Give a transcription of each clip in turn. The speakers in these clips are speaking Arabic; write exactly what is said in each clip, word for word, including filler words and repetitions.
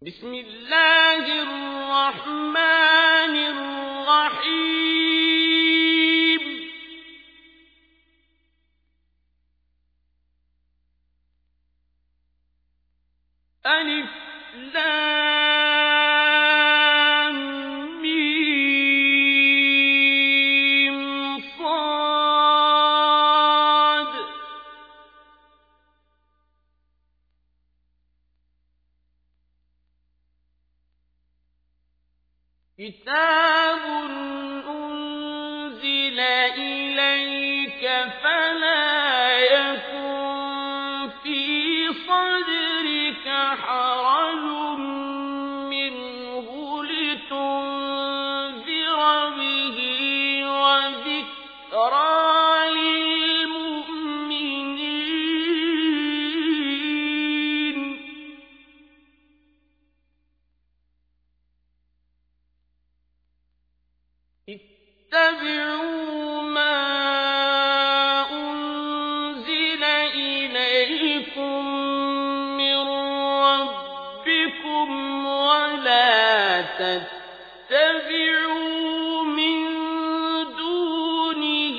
بسم الله الرحمن الرحيم ألف لام ميم صاد كتاب أنزل إليك فلا يكن في صدرك حرج منه لتنذر به وذكرى للمؤمنين اتبعوا ما أنزل إليكم من ربكم ولا تتبعوا من دونه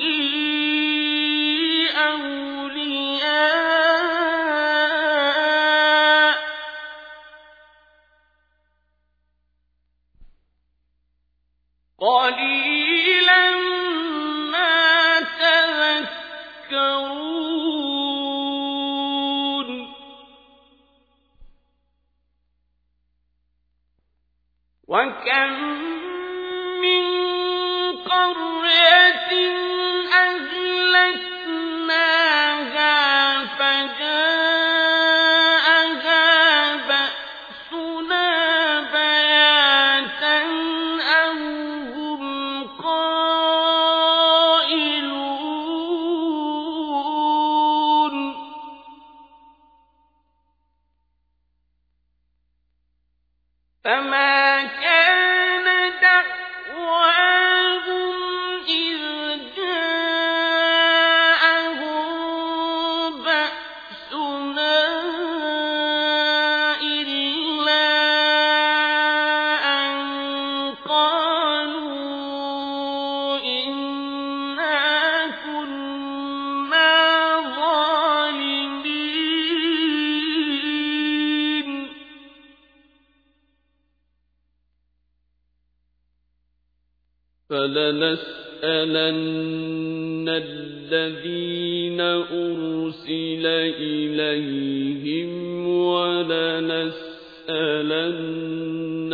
أولياء قليلا ما تذكرون وكم من قرية أهلكناها فجاءها بأسنا بياتا أو هم قائلون فما كان دعواهم إذ جاءهم بأسنا إلا أن قالوا إنا كنا ظالمين فلنسألن الذين أرسل إليهم ولنسألن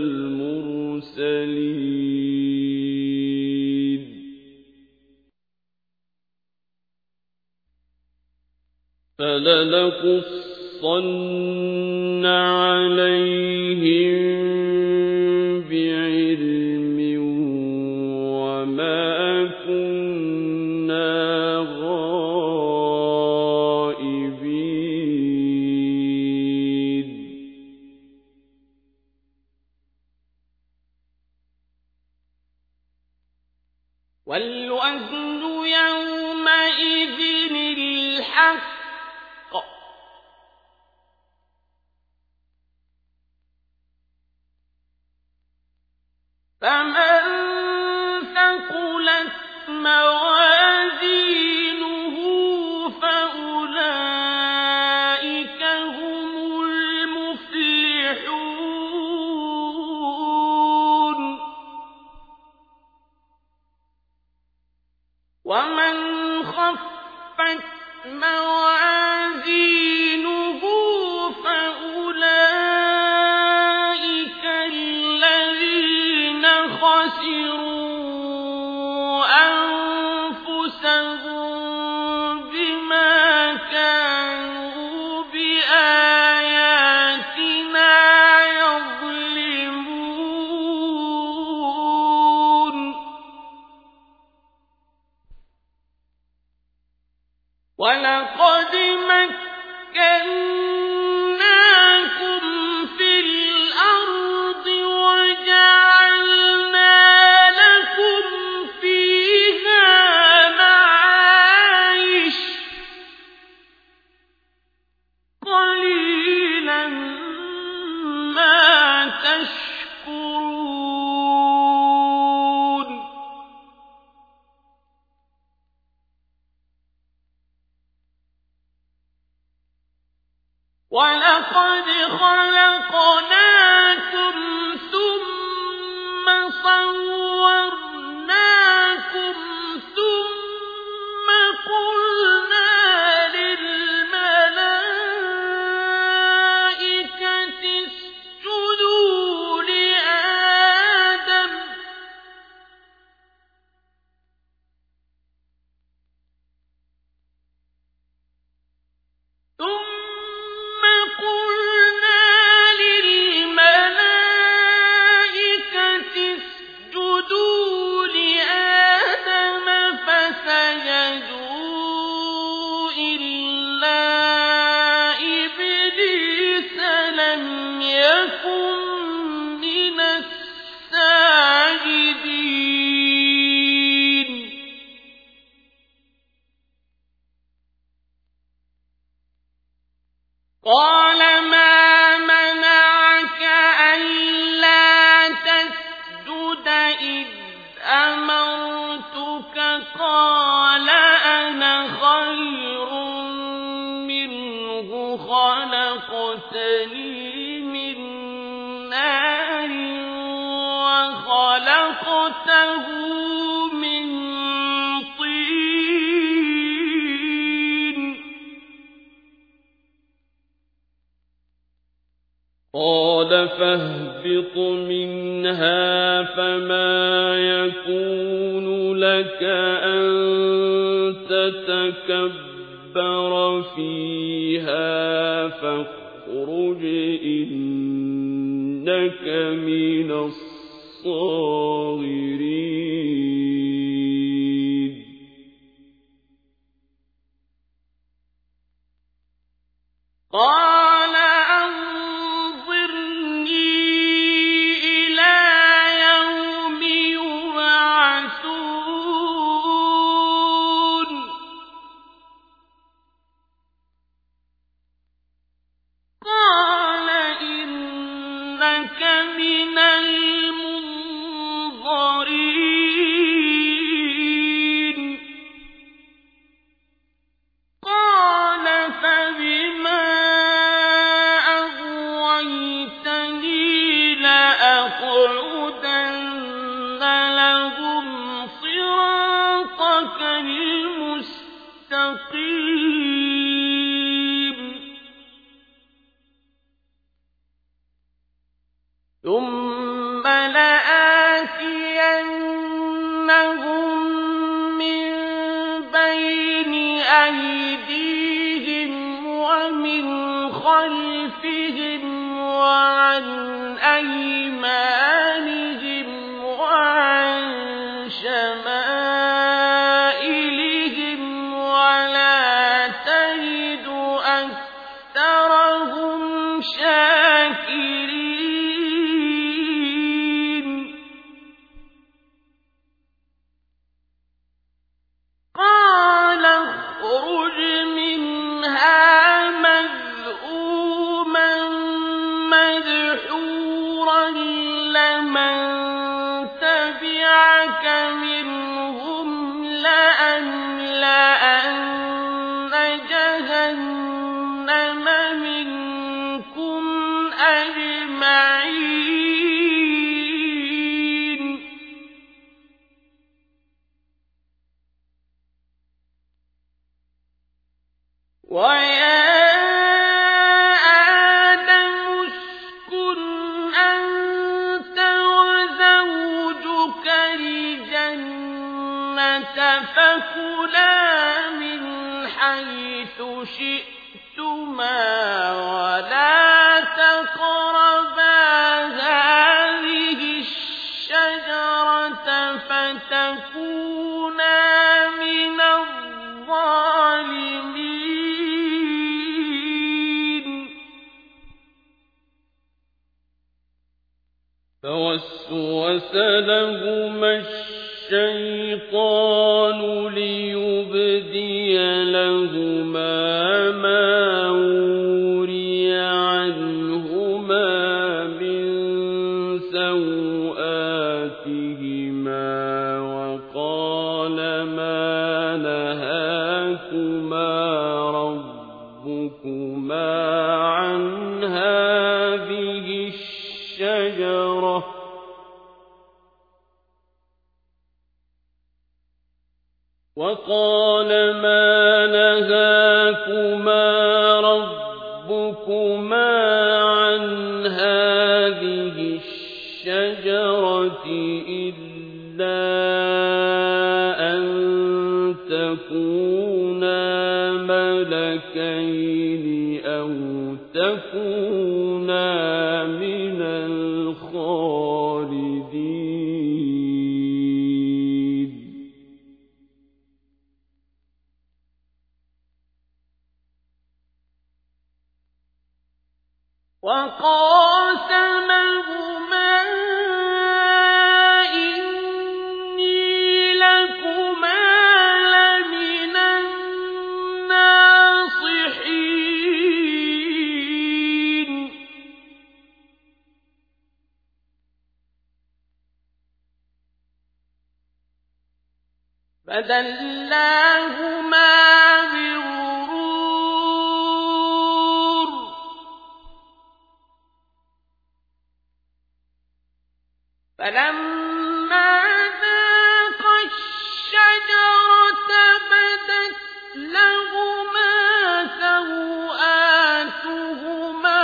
المرسلين فلنقصن عليهم بعلم وما كنا غائبين والوزن يومئذ الحق فمن ثقلت موازينه فأولئك هم المفلحون ومن خفت موازينه فأولئك الذين خسروا أنفسهم تشكرون ولقد خلقناكم ثم صورناكم ثم قلنا للملائكة اسجدوا لآدم ثم قلنا للملائكة اسجدوا لآدم فسجدوا إلا إبليس لم يكن من الساجدين قال ما منعك ألا تسجد إذ أمرتك قال أنا خير منه خلقتني من نار وخلقته من طين قال فاهبط منها فما يكون لك أن تتكبر فيها فاخرج إنك من الصاغرين قال أنظرني إلى يوم يبعثون قال إنك من المنظرين قال فبما أغويتني لأقعدن لهم صراطك المستقيم ثم لآتينهم من بين أيديهم ومن خلفهم وعن أيمانهم وعن شمائلهم ولا تجد أكثرهم شاكرين قال اخرج منها مذءوما مدحورا لمن تبعك منهم لأملأن جهنم منكم أجمعين ويا آدم اسكن أنت وزوجك الجنة فكلا من حيث شئتما ولا تقربا هذه الشجرة فتكونا من الظالمين فوسوس لهما الشيطان ليبدي لهما ما وري عنهما من وقال ما نهاكما ربكما عن هذه الشجرة إلا أن تكونا ملكين أو تكونا من الخالدين وقاسمهما إني لكما لمن الناصحين فدلاهما بغرور فلما ذاقا الشجرة بدت لهما سوآتهما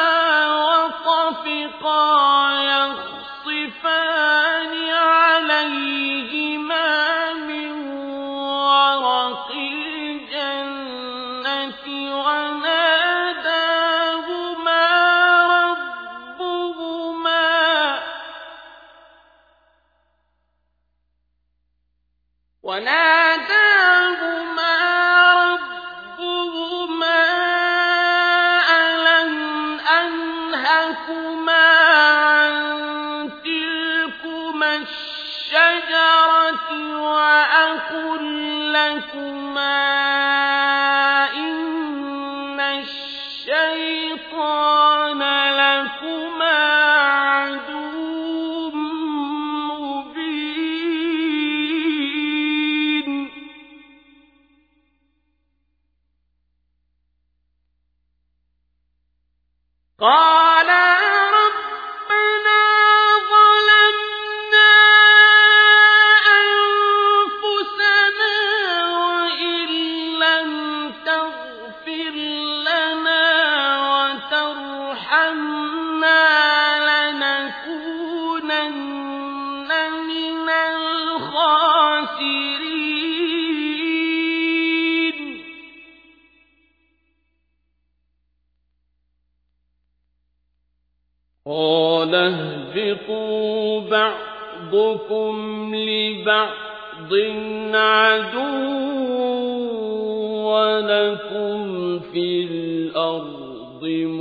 وطفقا يخصفان عليهما من ورق الجنة وناداهما ربهما وناداهما ربهما ألم أنهكما عن تلكما الشجرة وأقل لكما إن الشيطان لكما عدو مبين قالا ربنا ظلمنا أنفسنا وإن لم تغفر لنا وترحمنا لنكونن من الخاسرين قال اهبطوا بعضكم لبعض عدو ولكم في الأرض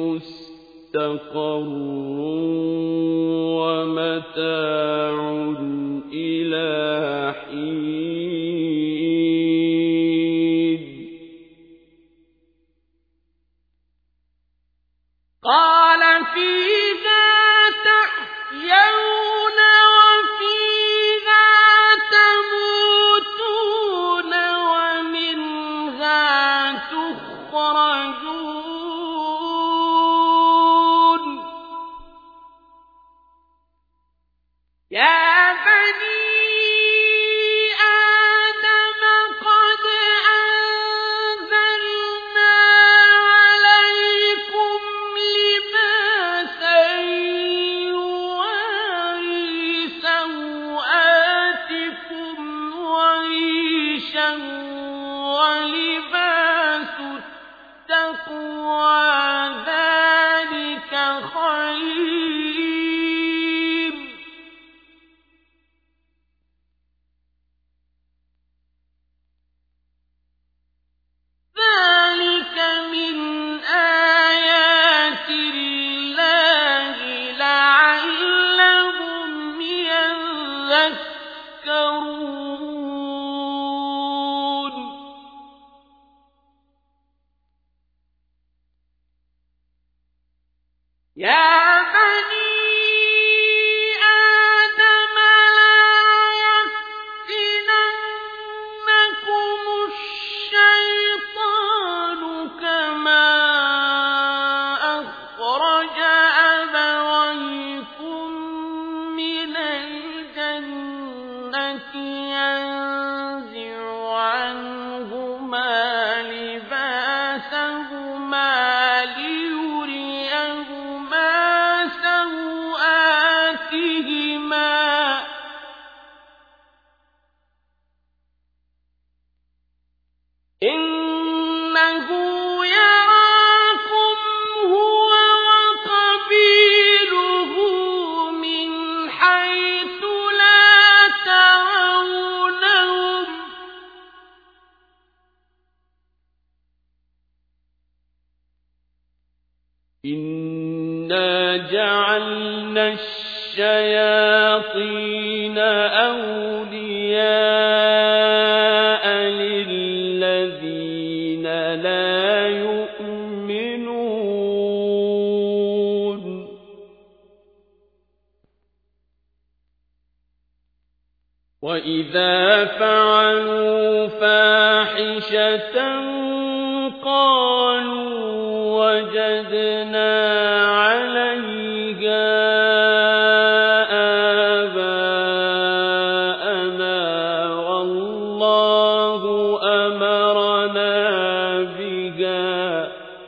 مستقر ومتاع إلى حين قال فيها تحيون وفيها تموتون ومنها تخرجون يا بني آدم قد أنزلنا عليكم لباسا يواري سوآتكم وريشا ولباس التقوى ذلك خير الشياطين أولياء للذين لا يؤمنون وإذا فعلوا فاحشة قالوا وجدنا عليها آباءنا والله أمرنا بها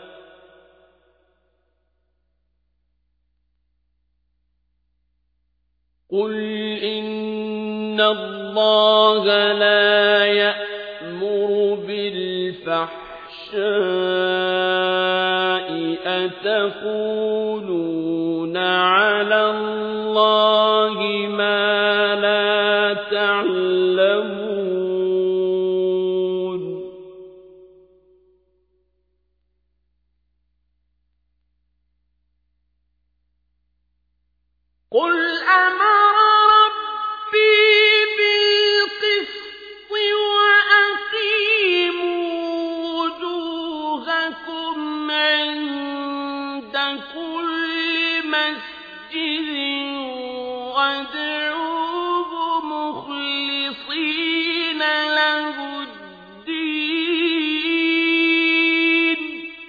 قل إن الله لا يأمر بالفحشاء أتقولون على الله ما لا تعلمون قل أمر ربي بالقسط وأقيموا وجوهكم عند كل مسجد وادعوه مخلصين له الدين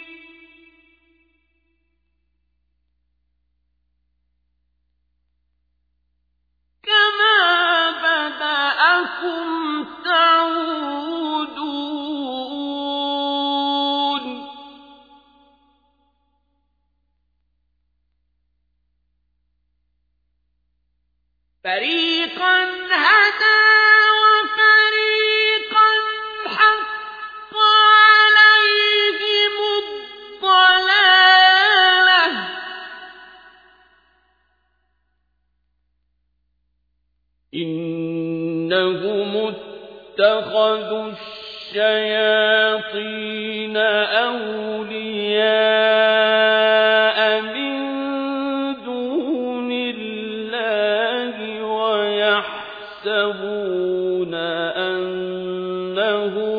كما بدأكم تعودون فريقا هدى وفريقا حق عليهم الضلالة إنهم اتخذوا الشياطين أولياء من دون الله ويحسبون أنهم